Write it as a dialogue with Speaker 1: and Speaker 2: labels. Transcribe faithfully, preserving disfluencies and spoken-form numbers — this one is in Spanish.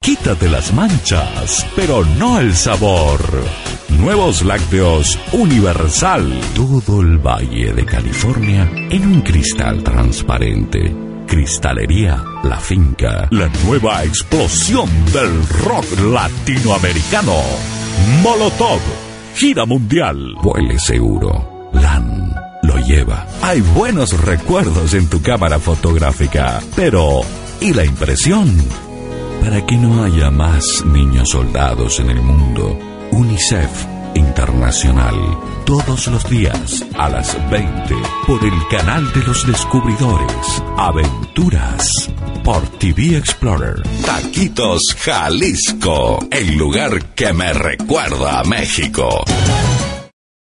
Speaker 1: Quítate las manchas, pero no el sabor. Nuevos lácteos Universal. Todo el Valle de California en un cristal transparente. Cristalería La Finca. La nueva explosión del rock latinoamericano. Molotov. Gira mundial. Vuele seguro. LAN lo lleva. Hay buenos recuerdos en tu cámara fotográfica. Pero, ¿y la impresión? Para que no haya más niños soldados en el mundo, UNICEF Internacional, todos los días a las veinte, por el canal de los descubridores. Aventuras por T V Explorer. Taquitos Jalisco, el lugar que me recuerda a México.